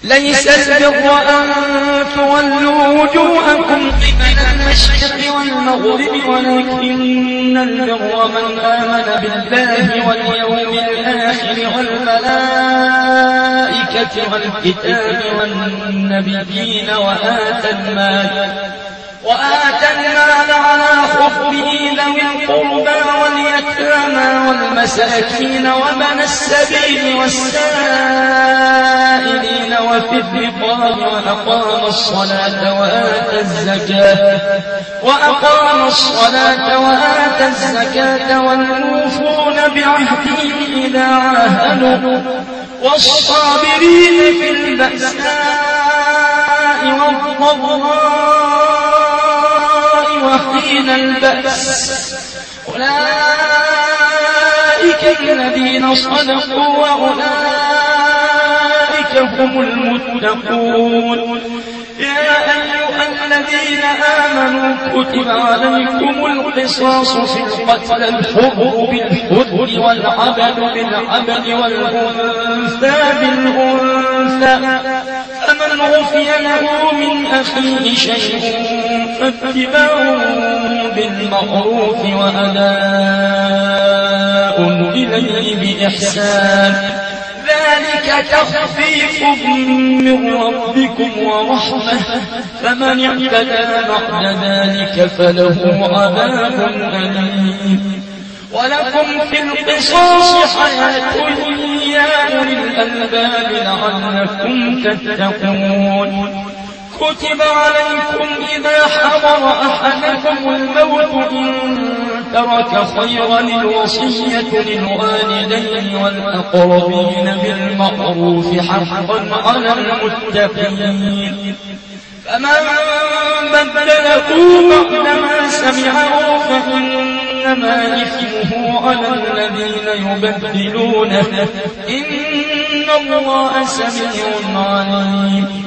ليس البر أن تولوا وجوهكم قبل المشرق والمغرب ولكن البر من آمن بالله واليوم الآخر والملائكة والكتاب والنبيين وآتى المال على حبه ذوي القربى واليتامى والمساكين وابن السبيل والسائلين وفي الرقاب وأقام الصلاة وآتى الزكاة والموفون بعهدهم إذا عاهدوا والصابرين في البأساء والضراء وحين البأس أولئك الذين صدقوا وأولئك هم المتقون يا أيها الذين آمنوا كتب عليكم القصاص في القتل الحر بالحر والعبد بالعبد والأنثى بالأنثى فمن عفي له من أخيه شيء فاتباع بالمعروف وأداء إليه بإحسان ذلك تخفيف من ربكم ورحمة فمن اعتدى بعد ذلك فله عذاب أليم ولكم في القصاص حياة يا أولي الألباب لعلكم تتقون كتب عليكم إذا حضر أحدكم الموت إن ترك خيرا الوصية للوالدين والأقربين بالمعروف حقا على المتقين فمن بدله بعدما سمعه فإنما إثمه على الذين يبدلونه إن الله سميع عليم